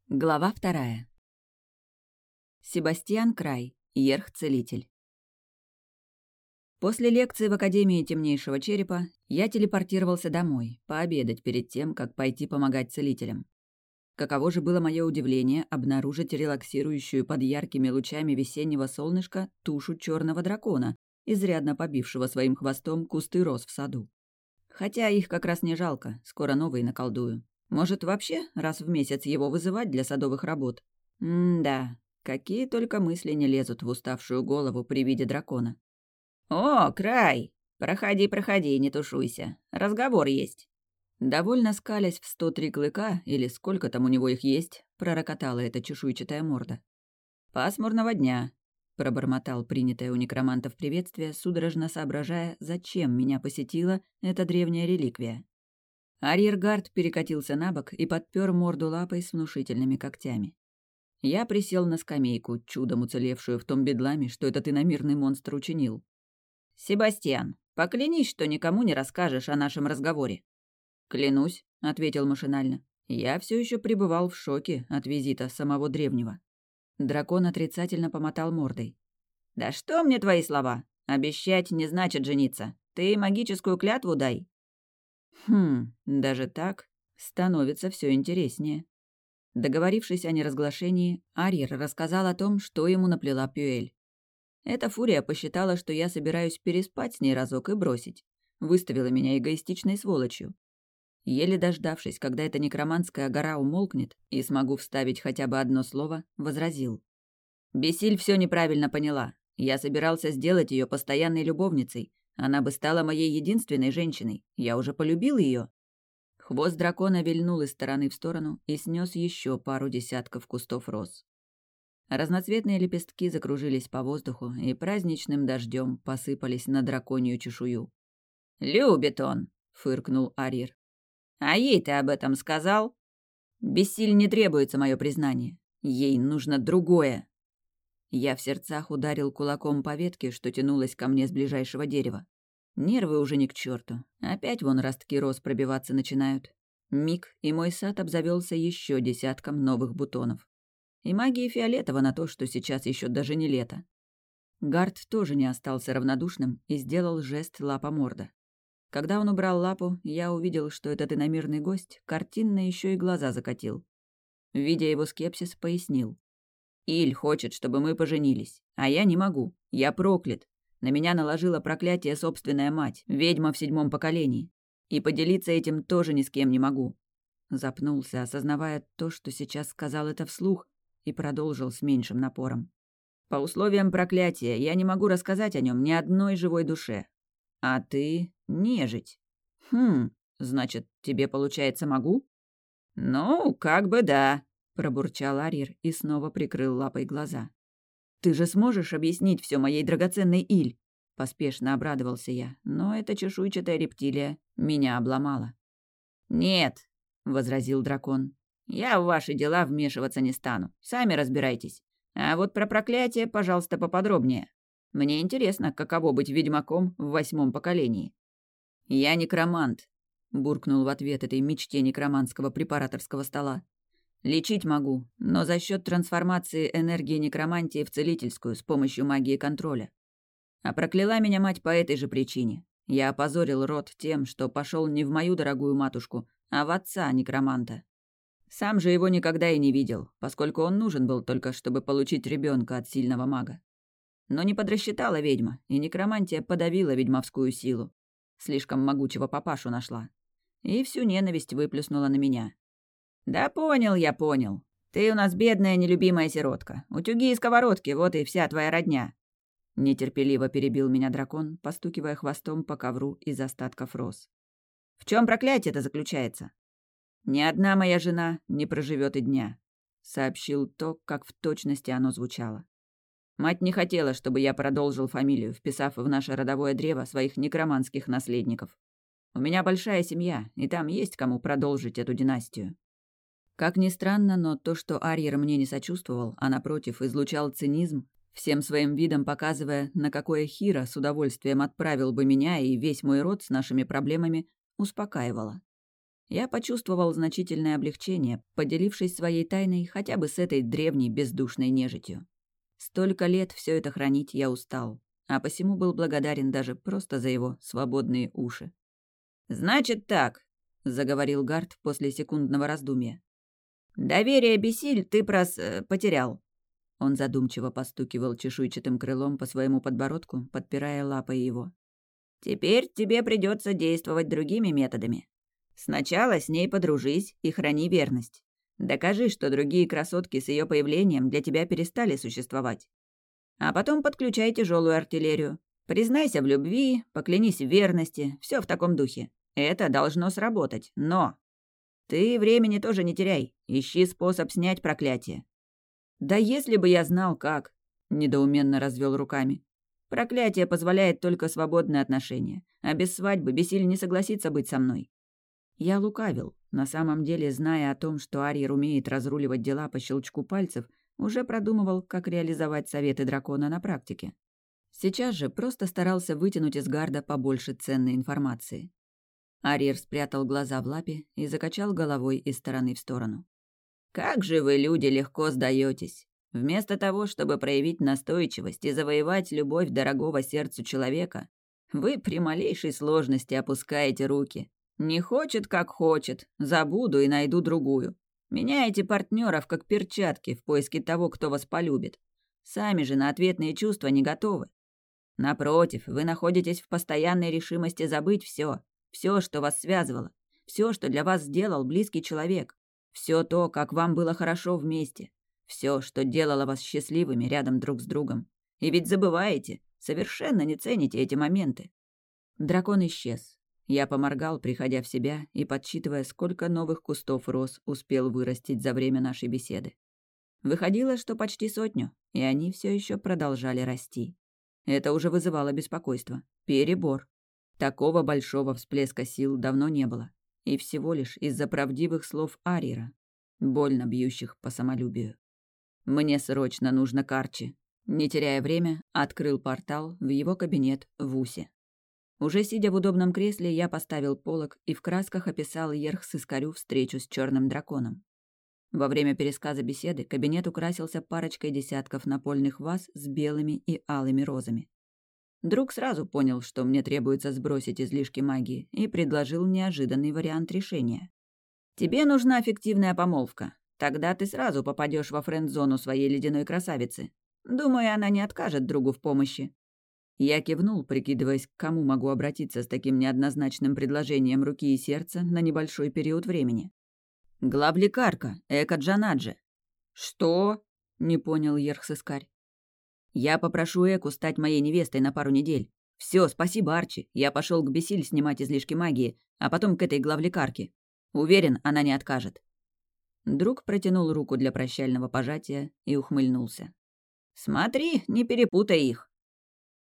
Глава 2. Себастьян Край, Ерх-целитель. После лекции в Академии Темнейшего Черепа я телепортировался домой, пообедать перед тем, как пойти помогать целителям. Каково же было мое удивление обнаружить релаксирующую под яркими лучами весеннего солнышка тушу черного дракона, изрядно побившего своим хвостом кусты роз в саду. Хотя их как раз не жалко, скоро новые наколдую. Может, вообще раз в месяц его вызывать для садовых работ? Да, какие только мысли не лезут в уставшую голову при виде дракона. «О, Край! Проходи, проходи, не тушуйся. Разговор есть». Довольно скалясь в 103 клыка, или сколько там у него их есть, пророкотала эта чешуйчатая морда. «Пасмурного дня», — пробормотал принятое у некромантов приветствие, судорожно соображая, зачем меня посетила эта древняя реликвия. Арьергард перекатился на бок и подпер морду лапой с внушительными когтями. Я присел на скамейку, чудом уцелевшую в том бедламе, что этот иномирный монстр учинил. «Себастьян, поклянись, что никому не расскажешь о нашем разговоре». «Клянусь», — ответил машинально. Я все еще пребывал в шоке от визита самого древнего. Дракон отрицательно помотал мордой. «Да что мне твои слова? Обещать не значит жениться. Ты магическую клятву дай». Даже так становится все интереснее. Договорившись о неразглашении, Арьер рассказал о том, что ему наплела Пюэль. Эта фурия посчитала, что я собираюсь переспать с ней разок и бросить. Выставила меня эгоистичной сволочью. Еле дождавшись, когда эта некроманская гора умолкнет и смогу вставить хотя бы одно слово, возразил. Бесиль все неправильно поняла. Я собирался сделать ее постоянной любовницей. Она бы стала моей единственной женщиной. Я уже полюбил ее. Хвост дракона вильнул из стороны в сторону и снес еще пару десятков кустов роз. Разноцветные лепестки закружились по воздуху и праздничным дождем посыпались на драконью чешую. «Любит он!» — фыркнул Арьер. «А ей ты об этом сказал?» «Бессиль не требуется мое признание. Ей нужно другое». Я в сердцах ударил кулаком по ветке, что тянулась ко мне с ближайшего дерева. Нервы уже ни к черту. Опять вон ростки роз пробиваться начинают. Миг, и мой сад обзавелся еще десятком новых бутонов. И магии фиолетово на то, что сейчас еще даже не лето. Гард тоже не остался равнодушным и сделал жест лапа-морда. Когда он убрал лапу, я увидел, что этот иномирный гость картинно еще и глаза закатил. Видя его скепсис, пояснил. «Иль хочет, чтобы мы поженились, а я не могу. Я проклят. На меня наложила проклятие собственная мать, ведьма в 7-м поколении. И поделиться этим тоже ни с кем не могу». Запнулся, осознавая то, что сейчас сказал это вслух, и продолжил с меньшим напором. «По условиям проклятия я не могу рассказать о нем ни одной живой душе. А ты — нежить. Значит, тебе, получается, могу?» «Ну, как бы да», — пробурчал Арьер и снова прикрыл лапой глаза. «Ты же сможешь объяснить все моей драгоценной Иль?» Поспешно обрадовался я, но эта чешуйчатая рептилия меня обломала. «Нет», — возразил дракон, — «я в ваши дела вмешиваться не стану. Сами разбирайтесь. А вот про проклятие, пожалуйста, поподробнее. Мне интересно, каково быть ведьмаком в 8-м поколении». «Я некромант», — буркнул в ответ этой мечте некроманского препараторского стола. «Лечить могу, но за счет трансформации энергии некромантии в целительскую с помощью магии контроля. А прокляла меня мать по этой же причине. Я опозорил род тем, что пошел не в мою дорогую матушку, а в отца некроманта. Сам же его никогда и не видел, поскольку он нужен был только, чтобы получить ребенка от сильного мага. Но не подрасчитала ведьма, и некромантия подавила ведьмовскую силу. Слишком могучего папашу нашла. И всю ненависть выплеснула на меня. «Да понял я, понял. Ты у нас бедная нелюбимая сиротка. Утюги и сковородки, вот и вся твоя родня». Нетерпеливо перебил меня дракон, постукивая хвостом по ковру из остатков роз. «В чем проклятие-то заключается?» «Ни одна моя жена не проживет и дня», — сообщил то, как в точности оно звучало. «Мать не хотела, чтобы я продолжил фамилию, вписав в наше родовое древо своих некроманских наследников. У меня большая семья, и там есть кому продолжить эту династию». Как ни странно, но то, что Арьер мне не сочувствовал, а напротив излучал цинизм, всем своим видом показывая, на какое Хира с удовольствием отправил бы меня и весь мой род с нашими проблемами, успокаивало. Я почувствовал значительное облегчение, поделившись своей тайной хотя бы с этой древней бездушной нежитью. Столько лет все это хранить я устал, а посему был благодарен даже просто за его свободные уши. «Значит так», — заговорил Гард после секундного раздумья. «Доверие Бесиль ты потерял». Он задумчиво постукивал чешуйчатым крылом по своему подбородку, подпирая лапой его. «Теперь тебе придется действовать другими методами. Сначала с ней подружись и храни верность. Докажи, что другие красотки с ее появлением для тебя перестали существовать. А потом подключай тяжелую артиллерию. Признайся в любви, поклянись в верности, все в таком духе. Это должно сработать, но... Ты времени тоже не теряй, ищи способ снять проклятие». «Да если бы я знал, как!» — недоуменно развел руками. «Проклятие позволяет только свободные отношения, а без свадьбы Бесиль не согласится быть со мной». Я лукавил, на самом деле, зная о том, что Арьер умеет разруливать дела по щелчку пальцев, уже продумывал, как реализовать советы дракона на практике. Сейчас же просто старался вытянуть из Гарда побольше ценной информации. Арьер спрятал глаза в лапе и закачал головой из стороны в сторону. «Как же вы, люди, легко сдаетесь! Вместо того, чтобы проявить настойчивость и завоевать любовь дорогого сердцу человека, вы при малейшей сложности опускаете руки. Не хочет, как хочет, забуду и найду другую. Меняете партнеров, как перчатки, в поиске того, кто вас полюбит. Сами же на ответные чувства не готовы. Напротив, вы находитесь в постоянной решимости забыть все, что вас связывало, все, что для вас сделал близкий человек, все то, как вам было хорошо вместе, все, что делало вас счастливыми рядом друг с другом. И ведь забываете, совершенно не цените эти моменты». Дракон исчез. Я поморгал, приходя в себя и подсчитывая, сколько новых кустов роз успел вырастить за время нашей беседы. Выходило, что почти 100, и они все еще продолжали расти. Это уже вызывало беспокойство. Перебор. Такого большого всплеска сил давно не было. И всего лишь из-за правдивых слов Арьера, больно бьющих по самолюбию. Мне срочно нужно к Арчи. Не теряя время, открыл портал в его кабинет в Усе. Уже сидя в удобном кресле, я поставил полог и в красках описал Ерх-Сыскарю встречу с черным драконом. Во время пересказа беседы кабинет украсился парочкой десятков напольных ваз с белыми и алыми розами. Друг сразу понял, что мне требуется сбросить излишки магии, и предложил неожиданный вариант решения. «Тебе нужна фиктивная помолвка. Тогда ты сразу попадешь во френд-зону своей ледяной красавицы. Думаю, она не откажет другу в помощи». Я кивнул, прикидываясь, к кому могу обратиться с таким неоднозначным предложением руки и сердца на небольшой период времени. «Главлекарка, Эка Джанаджи». «Что?» — не понял Ерх-Сыскарь. «Я попрошу Эку стать моей невестой на пару недель. Все, спасибо, Арчи. Я пошел к Бесиль снимать излишки магии, а потом к этой главлекарке. Уверен, она не откажет». Друг протянул руку для прощального пожатия и ухмыльнулся. «Смотри, не перепутай их».